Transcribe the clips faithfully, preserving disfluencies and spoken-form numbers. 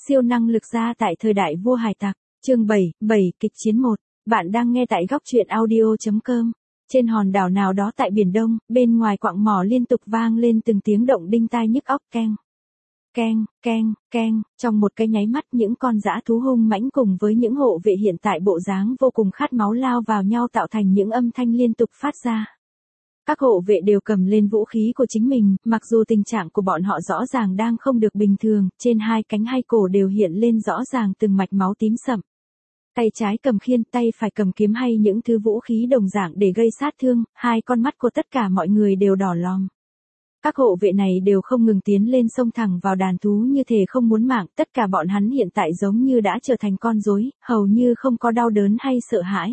Siêu năng lực gia tại thời đại vua hải tặc, chương bảy, bảy, kịch chiến một. Bạn đang nghe tại góc truyện audio chấm com. Trên hòn đảo nào đó tại Biển Đông, bên ngoài quặng mỏ liên tục vang lên từng tiếng động đinh tai nhức óc keng. Keng, keng, keng, trong một cái nháy mắt những con dã thú hung mãnh cùng với những hộ vệ hiện tại bộ dáng vô cùng khát máu lao vào nhau tạo thành những âm thanh liên tục phát ra. Các hộ vệ đều cầm lên vũ khí của chính mình, mặc dù tình trạng của bọn họ rõ ràng đang không được bình thường, trên hai cánh hai cổ đều hiện lên rõ ràng từng mạch máu tím sậm. Tay trái cầm khiên, tay phải cầm kiếm hay những thứ vũ khí đồng dạng để gây sát thương, hai con mắt của tất cả mọi người đều đỏ lòm. Các hộ vệ này đều không ngừng tiến lên xông thẳng vào đàn thú như thể không muốn mạng, tất cả bọn hắn hiện tại giống như đã trở thành con rối, hầu như không có đau đớn hay sợ hãi.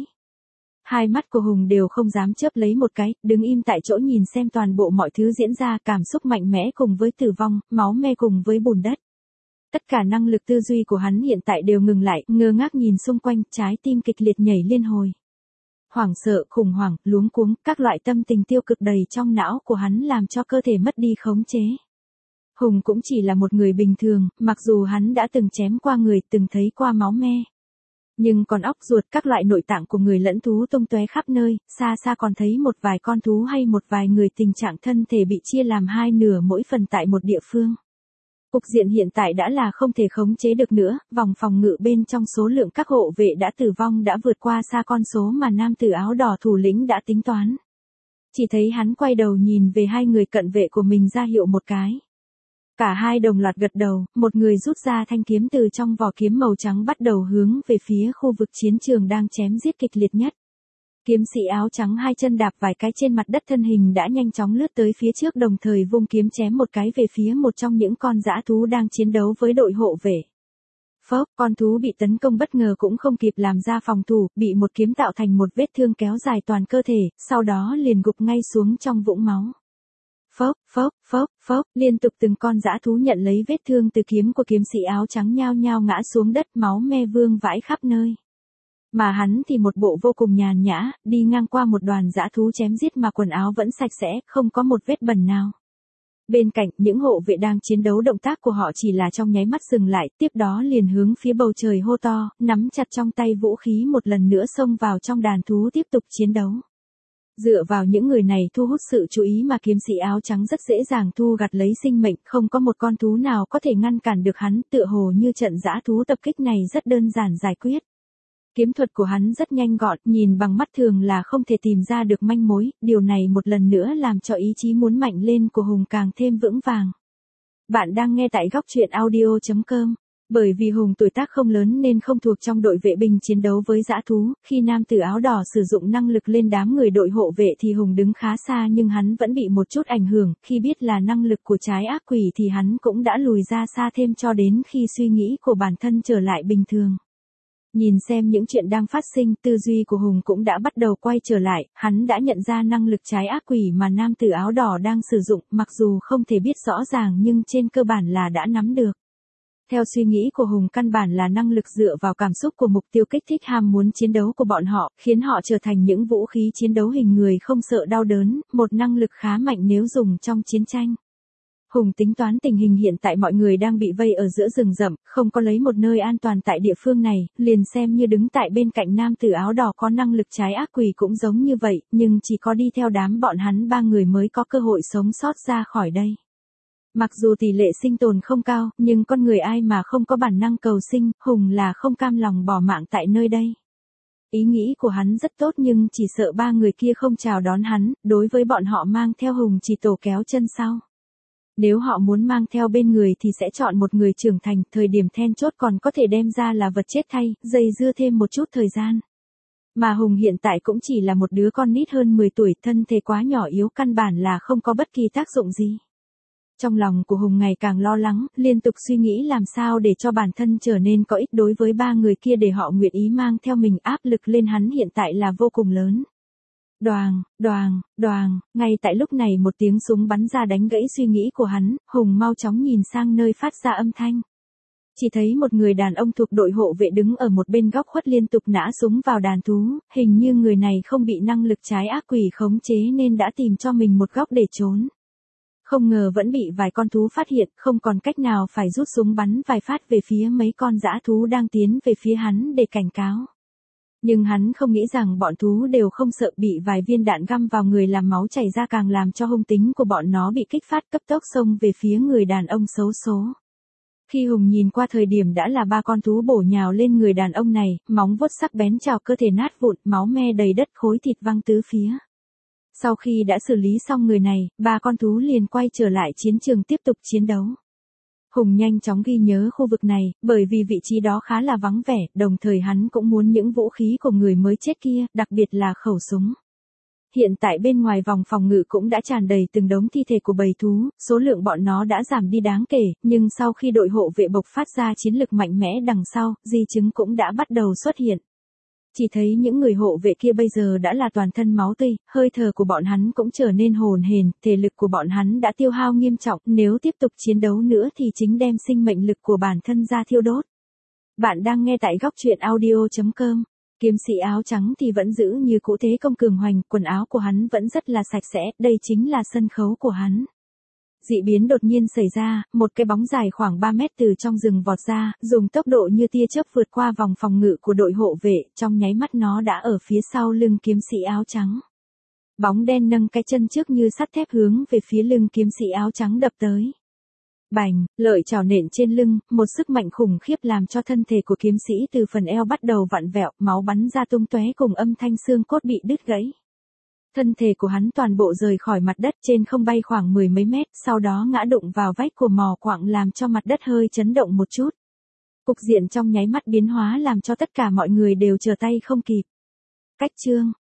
Hai mắt của Hùng đều không dám chớp lấy một cái, đứng im tại chỗ nhìn xem toàn bộ mọi thứ diễn ra, cảm xúc mạnh mẽ cùng với tử vong, máu me cùng với bùn đất. Tất cả năng lực tư duy của hắn hiện tại đều ngừng lại, ngơ ngác nhìn xung quanh, trái tim kịch liệt nhảy liên hồi. Hoảng sợ, khủng hoảng, luống cuống, các loại tâm tình tiêu cực đầy trong não của hắn làm cho cơ thể mất đi khống chế. Hùng cũng chỉ là một người bình thường, mặc dù hắn đã từng chém qua người, từng thấy qua máu me. Nhưng còn óc ruột, các loại nội tạng của người lẫn thú tung tóe khắp nơi, xa xa còn thấy một vài con thú hay một vài người tình trạng thân thể bị chia làm hai nửa mỗi phần tại một địa phương. Cục diện hiện tại đã là không thể khống chế được nữa, vòng phòng ngự bên trong số lượng các hộ vệ đã tử vong đã vượt qua xa con số mà nam tử áo đỏ thủ lĩnh đã tính toán. Chỉ thấy hắn quay đầu nhìn về hai người cận vệ của mình ra hiệu một cái. Cả hai đồng loạt gật đầu, một người rút ra thanh kiếm từ trong vỏ kiếm màu trắng bắt đầu hướng về phía khu vực chiến trường đang chém giết kịch liệt nhất. Kiếm sĩ áo trắng hai chân đạp vài cái trên mặt đất, thân hình đã nhanh chóng lướt tới phía trước, đồng thời vung kiếm chém một cái về phía một trong những con dã thú đang chiến đấu với đội hộ vệ. Phốc, con thú bị tấn công bất ngờ cũng không kịp làm ra phòng thủ, bị một kiếm tạo thành một vết thương kéo dài toàn cơ thể, sau đó liền gục ngay xuống trong vũng máu. Phốc, phốc, phốc, phốc, liên tục từng con dã thú nhận lấy vết thương từ kiếm của kiếm sĩ áo trắng nhao nhao ngã xuống đất, máu me vương vãi khắp nơi. Mà hắn thì một bộ vô cùng nhàn nhã, đi ngang qua một đoàn dã thú chém giết mà quần áo vẫn sạch sẽ, không có một vết bẩn nào. Bên cạnh, những hộ vệ đang chiến đấu, động tác của họ chỉ là trong nháy mắt dừng lại, tiếp đó liền hướng phía bầu trời hô to, nắm chặt trong tay vũ khí một lần nữa xông vào trong đàn thú tiếp tục chiến đấu. Dựa vào những người này thu hút sự chú ý mà kiếm sĩ áo trắng rất dễ dàng thu gặt lấy sinh mệnh, không có một con thú nào có thể ngăn cản được hắn, tựa hồ như trận dã thú tập kích này rất đơn giản giải quyết. Kiếm thuật của hắn rất nhanh gọn, nhìn bằng mắt thường là không thể tìm ra được manh mối, điều này một lần nữa làm cho ý chí muốn mạnh lên của Hùng càng thêm vững vàng. Bạn đang nghe tại góc truyện audio chấm com. Bởi vì Hùng tuổi tác không lớn nên không thuộc trong đội vệ binh chiến đấu với dã thú, khi nam tử áo đỏ sử dụng năng lực lên đám người đội hộ vệ thì Hùng đứng khá xa, nhưng hắn vẫn bị một chút ảnh hưởng, khi biết là năng lực của trái ác quỷ thì hắn cũng đã lùi ra xa thêm cho đến khi suy nghĩ của bản thân trở lại bình thường. Nhìn xem những chuyện đang phát sinh, tư duy của Hùng cũng đã bắt đầu quay trở lại, hắn đã nhận ra năng lực trái ác quỷ mà nam tử áo đỏ đang sử dụng, mặc dù không thể biết rõ ràng nhưng trên cơ bản là đã nắm được. Theo suy nghĩ của Hùng, căn bản là năng lực dựa vào cảm xúc của mục tiêu kích thích ham muốn chiến đấu của bọn họ, khiến họ trở thành những vũ khí chiến đấu hình người không sợ đau đớn, một năng lực khá mạnh nếu dùng trong chiến tranh. Hùng tính toán tình hình hiện tại mọi người đang bị vây ở giữa rừng rậm, không có lấy một nơi an toàn tại địa phương này, liền xem như đứng tại bên cạnh nam tử áo đỏ có năng lực trái ác quỷ cũng giống như vậy, nhưng chỉ có đi theo đám bọn hắn ba người mới có cơ hội sống sót ra khỏi đây. Mặc dù tỷ lệ sinh tồn không cao, nhưng con người ai mà không có bản năng cầu sinh, Hùng là không cam lòng bỏ mạng tại nơi đây. Ý nghĩ của hắn rất tốt nhưng chỉ sợ ba người kia không chào đón hắn, đối với bọn họ mang theo Hùng chỉ tổ kéo chân sau. Nếu họ muốn mang theo bên người thì sẽ chọn một người trưởng thành, thời điểm then chốt còn có thể đem ra là vật chết thay, dây dưa thêm một chút thời gian. Mà Hùng hiện tại cũng chỉ là một đứa con nít hơn mười tuổi, thân thể quá nhỏ yếu, căn bản là không có bất kỳ tác dụng gì. Trong lòng của Hùng ngày càng lo lắng, liên tục suy nghĩ làm sao để cho bản thân trở nên có ích đối với ba người kia để họ nguyện ý mang theo mình, áp lực lên hắn hiện tại là vô cùng lớn. Đoàng, đoàng, đoàng, ngay tại lúc này một tiếng súng bắn ra đánh gãy suy nghĩ của hắn, Hùng mau chóng nhìn sang nơi phát ra âm thanh. Chỉ thấy một người đàn ông thuộc đội hộ vệ đứng ở một bên góc khuất liên tục nã súng vào đàn thú, hình như người này không bị năng lực trái ác quỷ khống chế nên đã tìm cho mình một góc để trốn. Không ngờ vẫn bị vài con thú phát hiện, không còn cách nào phải rút súng bắn vài phát về phía mấy con dã thú đang tiến về phía hắn để cảnh cáo. Nhưng hắn không nghĩ rằng bọn thú đều không sợ, bị vài viên đạn găm vào người làm máu chảy ra càng làm cho hung tính của bọn nó bị kích phát, cấp tốc xông về phía người đàn ông xấu số. Khi Hùng nhìn qua thời điểm đã là ba con thú bổ nhào lên người đàn ông này, móng vuốt sắc bén chào cơ thể nát vụn, máu me đầy đất, khối thịt văng tứ phía. Sau khi đã xử lý xong người này, ba con thú liền quay trở lại chiến trường tiếp tục chiến đấu. Hùng nhanh chóng ghi nhớ khu vực này, bởi vì vị trí đó khá là vắng vẻ, đồng thời hắn cũng muốn những vũ khí của người mới chết kia, đặc biệt là khẩu súng. Hiện tại bên ngoài vòng phòng ngự cũng đã tràn đầy từng đống thi thể của bầy thú, số lượng bọn nó đã giảm đi đáng kể, nhưng sau khi đội hộ vệ bộc phát ra chiến lực mạnh mẽ đằng sau, di chứng cũng đã bắt đầu xuất hiện. Chỉ thấy những người hộ vệ kia bây giờ đã là toàn thân máu tươi, hơi thở của bọn hắn cũng trở nên hồn hển, thể lực của bọn hắn đã tiêu hao nghiêm trọng, nếu tiếp tục chiến đấu nữa thì chính đem sinh mệnh lực của bản thân ra thiêu đốt. Bạn đang nghe tại góc truyện audio chấm com. Kiếm sĩ áo trắng thì vẫn giữ như cũ thế công cường hoành, quần áo của hắn vẫn rất là sạch sẽ, đây chính là sân khấu của hắn. Dị biến đột nhiên xảy ra, một cái bóng dài khoảng ba mét từ trong rừng vọt ra, dùng tốc độ như tia chớp vượt qua vòng phòng ngự của đội hộ vệ, trong nháy mắt nó đã ở phía sau lưng kiếm sĩ áo trắng. Bóng đen nâng cái chân trước như sắt thép hướng về phía lưng kiếm sĩ áo trắng đập tới. Bành, lợi chảo nện trên lưng, một sức mạnh khủng khiếp làm cho thân thể của kiếm sĩ từ phần eo bắt đầu vặn vẹo, máu bắn ra tung tóe cùng âm thanh xương cốt bị đứt gãy. Thân thể của hắn toàn bộ rời khỏi mặt đất trên không bay khoảng mười mấy mét, sau đó ngã đụng vào vách của mỏ quặng làm cho mặt đất hơi chấn động một chút. Cục diện trong nháy mắt biến hóa làm cho tất cả mọi người đều trở tay không kịp. Cách chương